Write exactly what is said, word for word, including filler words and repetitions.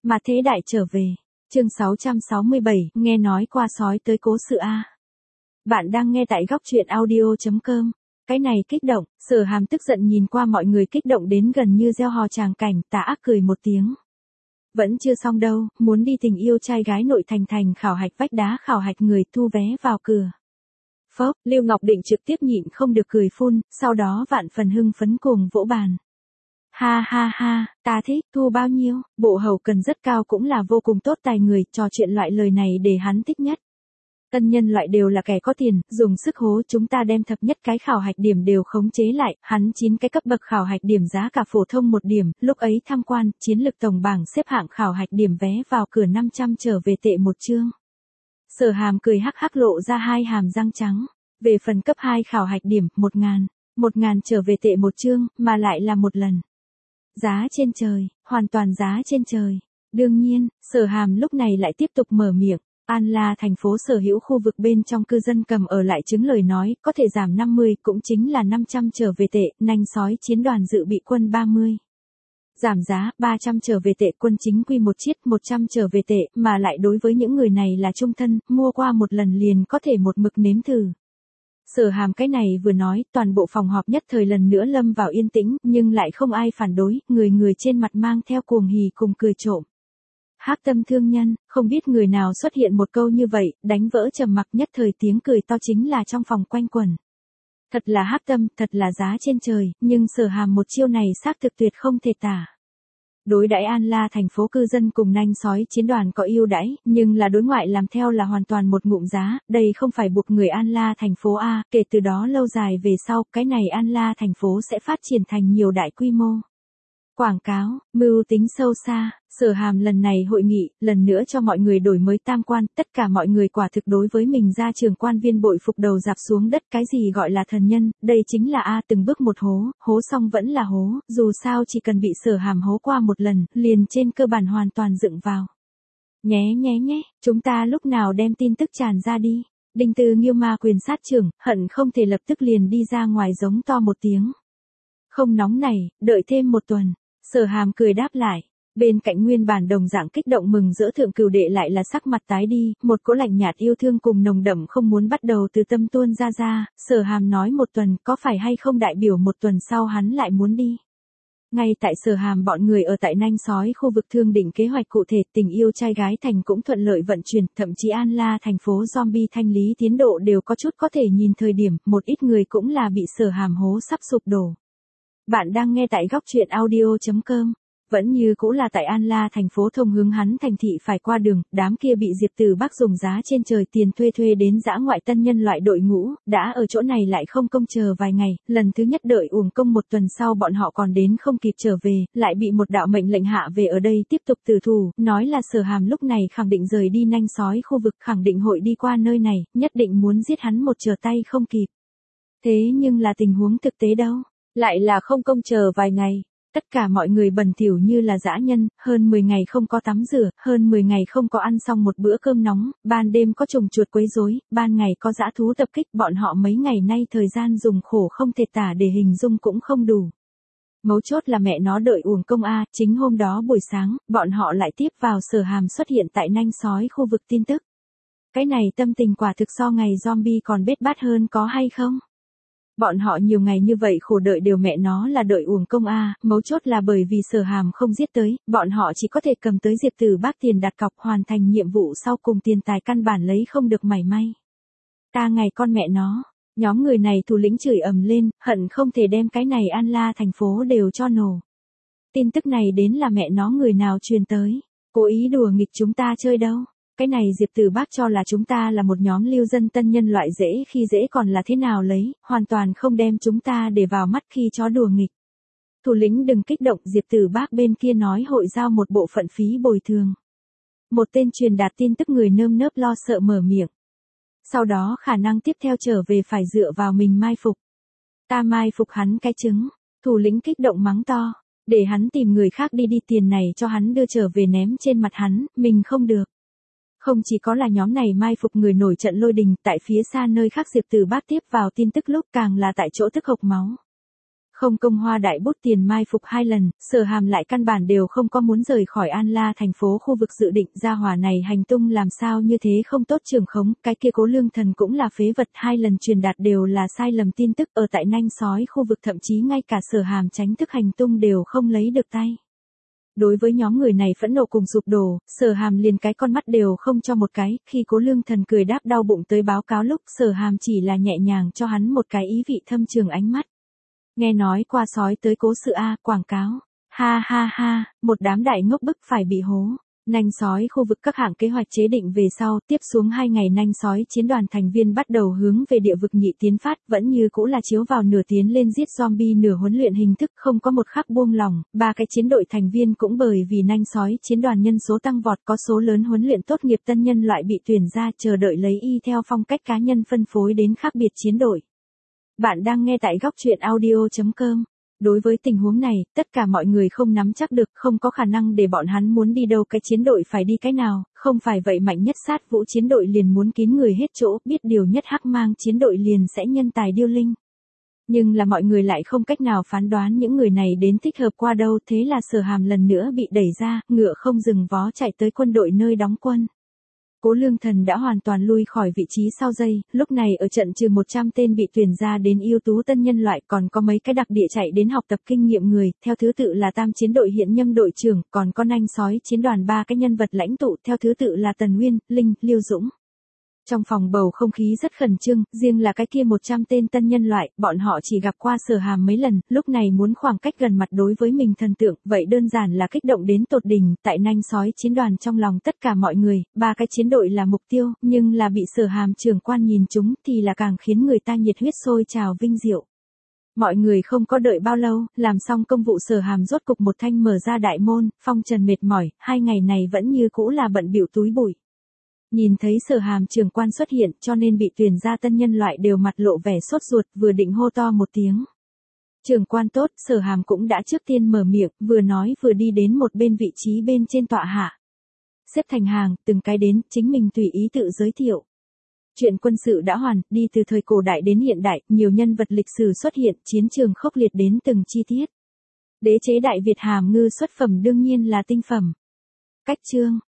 Mà thế đại trở về. Chương sáu trăm sáu mươi bảy, nghe nói qua sói tới cố sự a. Bạn đang nghe tại góc truyện audio chấm com. Cái này kích động, Sở Hàm tức giận nhìn qua mọi người kích động đến gần như gieo hò tràng cảnh, tà ác cười một tiếng. Vẫn chưa xong đâu, muốn đi tình yêu trai gái nội thành thành khảo hạch vách đá khảo hạch người thu vé vào cửa. Phốc, Lưu Ngọc Định trực tiếp nhịn không được cười phun, sau đó vạn phần hưng phấn cùng vỗ bàn. Ha ha ha, ta thích, thu bao nhiêu, bộ hậu cần rất cao cũng là vô cùng tốt tài người, trò chuyện loại lời này để hắn thích nhất. Tân nhân loại đều là kẻ có tiền, dùng sức hố chúng ta đem thập nhất cái khảo hạch điểm đều khống chế lại, hắn chín cái cấp bậc khảo hạch điểm giá cả phổ thông một điểm, lúc ấy tham quan, chiến lực tổng bảng xếp hạng khảo hạch điểm vé vào cửa năm trăm trở về tệ một chương. Sở Hàm cười hắc hắc lộ ra hai hàm răng trắng, về phần cấp hai khảo hạch điểm, một ngàn, một ngàn trở về tệ một chương, mà lại là một lần. Giá trên trời, hoàn toàn giá trên trời. Đương nhiên, Sở Hàm lúc này lại tiếp tục mở miệng. An La thành phố sở hữu khu vực bên trong cư dân cầm ở lại chứng lời nói, có thể giảm năm mươi, cũng chính là năm trăm trở về tệ, nanh sói chiến đoàn dự bị quân ba mươi. Giảm giá, ba trăm trở về tệ, quân chính quy một chiết, một trăm trở về tệ, mà lại đối với những người này là trung thân, mua qua một lần liền có thể một mực nếm thử. Sở Hàm cái này vừa nói, toàn bộ phòng họp nhất thời lần nữa lâm vào yên tĩnh, nhưng lại không ai phản đối, người người trên mặt mang theo cuồng hỉ cùng cười trộm. Hắc tâm thương nhân, không biết người nào xuất hiện một câu như vậy, đánh vỡ trầm mặc nhất thời tiếng cười to chính là trong phòng quanh quẩn. Thật là hắc tâm, thật là giá trên trời, nhưng Sở Hàm một chiêu này xác thực tuyệt không thể tả. Đối đãi An La thành phố cư dân cùng nanh sói chiến đoàn có ưu đãi, nhưng là đối ngoại làm theo là hoàn toàn một ngụm giá, đây không phải buộc người An La thành phố A, kể từ đó lâu dài về sau, cái này An La thành phố sẽ phát triển thành nhiều đại quy mô. Quảng cáo, mưu tính sâu xa, Sở Hàm lần này hội nghị, lần nữa cho mọi người đổi mới tam quan, tất cả mọi người quả thực đối với mình ra trường quan viên bội phục đầu dạp xuống đất, cái gì gọi là thần nhân, đây chính là A từng bước một hố, hố xong vẫn là hố, dù sao chỉ cần bị Sở Hàm hố qua một lần, liền trên cơ bản hoàn toàn dựng vào. Nhé nhé nhé, chúng ta lúc nào đem tin tức tràn ra đi. Đinh Tư Nghiêu ma quyền sát trưởng, hận không thể lập tức liền đi ra ngoài giống to một tiếng. Không nóng này, đợi thêm một tuần. Sở Hàm cười đáp lại, bên cạnh nguyên bản đồng dạng kích động mừng rỡ thượng cửu đệ lại là sắc mặt tái đi, một cỗ lạnh nhạt yêu thương cùng nồng đậm không muốn bắt đầu từ tâm tuôn ra ra, Sở Hàm nói một tuần có phải hay không đại biểu một tuần sau hắn lại muốn đi. Ngay tại Sở Hàm bọn người ở tại nanh sói khu vực thương định kế hoạch cụ thể tình yêu trai gái thành cũng thuận lợi vận chuyển, thậm chí An La thành phố zombie thanh lý tiến độ đều có chút có thể nhìn thời điểm, một ít người cũng là bị Sở Hàm hố sắp sụp đổ. Bạn đang nghe tại góc truyện audio chấm com. Vẫn như cũ là tại An La thành phố thông hướng hắn thành thị phải qua đường, đám kia bị Diệp Từ Bắc dùng giá trên trời tiền thuê thuê đến dã ngoại tân nhân loại đội ngũ, đã ở chỗ này lại không công chờ vài ngày, lần thứ nhất đợi uổng công một tuần sau bọn họ còn đến không kịp trở về, lại bị một đạo mệnh lệnh hạ về ở đây tiếp tục tử thủ, nói là Sở Hàm lúc này khẳng định rời đi nanh sói khu vực, khẳng định hội đi qua nơi này, nhất định muốn giết hắn một trở tay không kịp. Thế nhưng là tình huống thực tế đâu? Lại là không công chờ vài ngày, tất cả mọi người bẩn thỉu như là dã nhân, hơn mười ngày không có tắm rửa, hơn mười ngày không có ăn xong một bữa cơm nóng, ban đêm có trùng chuột quấy rối, ban ngày có dã thú tập kích, bọn họ mấy ngày nay thời gian dùng khổ không thể tả để hình dung cũng không đủ. Mấu chốt là mẹ nó đợi uổng công a, chính hôm đó buổi sáng, bọn họ lại tiếp vào Sở Hàm xuất hiện tại nanh sói khu vực tin tức. Cái này tâm tình quả thực so ngày zombie còn bết bát hơn có hay không? Bọn họ nhiều ngày như vậy khổ đợi đều mẹ nó là đợi uổng công a, mấu chốt là bởi vì Sở Hàm không giết tới, bọn họ chỉ có thể cầm tới Diệp Từ Bắc tiền đặt cọc hoàn thành nhiệm vụ sau cùng tiền tài căn bản lấy không được mảy may. Ta ngày con mẹ nó, nhóm người này thủ lĩnh chửi ầm lên, hận không thể đem cái này An La thành phố đều cho nổ. Tin tức này đến là mẹ nó người nào truyền tới, cố ý đùa nghịch chúng ta chơi đâu. Cái này Diệp Từ Bắc cho là chúng ta là một nhóm lưu dân tân nhân loại dễ khi dễ còn là thế nào lấy, hoàn toàn không đem chúng ta để vào mắt khi chó đùa nghịch. Thủ lĩnh đừng kích động, Diệp Từ Bắc bên kia nói hội giao một bộ phận phí bồi thường. Một tên truyền đạt tin tức người nơm nớp lo sợ mở miệng. Sau đó khả năng tiếp theo trở về phải dựa vào mình mai phục. Ta mai phục hắn cái trứng, thủ lĩnh kích động mắng to, để hắn tìm người khác đi đi tiền này cho hắn đưa trở về ném trên mặt hắn, mình không được. Không chỉ có là nhóm này mai phục người nổi trận lôi đình, tại phía xa nơi khác Diệp Từ Bắc tiếp vào tin tức lúc càng là tại chỗ tức hộc máu. Không công hoa đại bút tiền mai phục hai lần, Sở Hàm lại căn bản đều không có muốn rời khỏi An La thành phố khu vực dự định gia hỏa này hành tung làm sao như thế không tốt trưởng khống, cái kia Cố Lương Thần cũng là phế vật, hai lần truyền đạt đều là sai lầm tin tức ở tại nanh sói khu vực, thậm chí ngay cả Sở Hàm tránh thức hành tung đều không lấy được tay. Đối với nhóm người này phẫn nộ cùng sụp đổ, Sở Hàm liền cái con mắt đều không cho một cái, khi Cố Lương Thần cười đáp đau bụng tới báo cáo lúc Sở Hàm chỉ là nhẹ nhàng cho hắn một cái ý vị thâm trường ánh mắt. Nghe nói qua sói tới cố sự A, quảng cáo. Ha ha ha, một đám đại ngốc bức phải bị hố. Nanh sói khu vực các hạng kế hoạch chế định về sau, tiếp xuống hai ngày nanh sói chiến đoàn thành viên bắt đầu hướng về địa vực nhị tiến phát, vẫn như cũ là chiếu vào nửa tiến lên giết zombie nửa huấn luyện hình thức, không có một khắc buông lỏng. Ba cái chiến đội thành viên cũng bởi vì nanh sói chiến đoàn nhân số tăng vọt, có số lớn huấn luyện tốt nghiệp tân nhân loại bị tuyển ra, chờ đợi lấy y theo phong cách cá nhân phân phối đến khác biệt chiến đội. Bạn đang nghe tại góc truyện audio chấm com. Đối với tình huống này, tất cả mọi người không nắm chắc được, không có khả năng để bọn hắn muốn đi đâu cái chiến đội phải đi cái nào, không phải vậy mạnh nhất sát vũ chiến đội liền muốn kín người hết chỗ, biết điều nhất hắc mang chiến đội liền sẽ nhân tài điêu linh. Nhưng là mọi người lại không cách nào phán đoán những người này đến thích hợp qua đâu, thế là Sở Hàm lần nữa bị đẩy ra, ngựa không dừng vó chạy tới quân đội nơi đóng quân. Cố Lương Thần đã hoàn toàn lui khỏi vị trí sau dây, lúc này ở trận trừ một trăm tên bị tuyển ra đến ưu tú tân nhân loại, còn có mấy cái đặc địa chạy đến học tập kinh nghiệm người, theo thứ tự là tam chiến đội hiện nhâm đội trưởng, còn có nanh sói chiến đoàn ba cái nhân vật lãnh tụ, theo thứ tự là Tần Nguyên, Linh, Lưu Dũng. Trong phòng bầu không khí rất khẩn trương, riêng là cái kia một trăm tên tân nhân loại, bọn họ chỉ gặp qua Sở Hàm mấy lần, lúc này muốn khoảng cách gần mặt đối với mình thần tượng, vậy đơn giản là kích động đến tột đỉnh, tại nanh sói chiến đoàn trong lòng tất cả mọi người, ba cái chiến đội là mục tiêu, nhưng là bị Sở Hàm trưởng quan nhìn chúng thì là càng khiến người ta nhiệt huyết sôi trào vinh diệu. Mọi người không có đợi bao lâu, làm xong công vụ Sở Hàm rốt cục một thanh mở ra đại môn, phong trần mệt mỏi, hai ngày này vẫn như cũ là bận bịu túi bụi. Nhìn thấy Sở Hàm trưởng quan xuất hiện, cho nên bị tuyển ra tân nhân loại đều mặt lộ vẻ sốt ruột, vừa định hô to một tiếng. Trưởng quan tốt, Sở Hàm cũng đã trước tiên mở miệng, vừa nói vừa đi đến một bên vị trí bên trên tọa hạ. Xếp thành hàng, từng cái đến, chính mình tùy ý tự giới thiệu. Chuyện quân sự đã hoàn, đi từ thời cổ đại đến hiện đại, nhiều nhân vật lịch sử xuất hiện, chiến trường khốc liệt đến từng chi tiết. Đế chế Đại Việt hàm ngư xuất phẩm đương nhiên là tinh phẩm. Cách chương,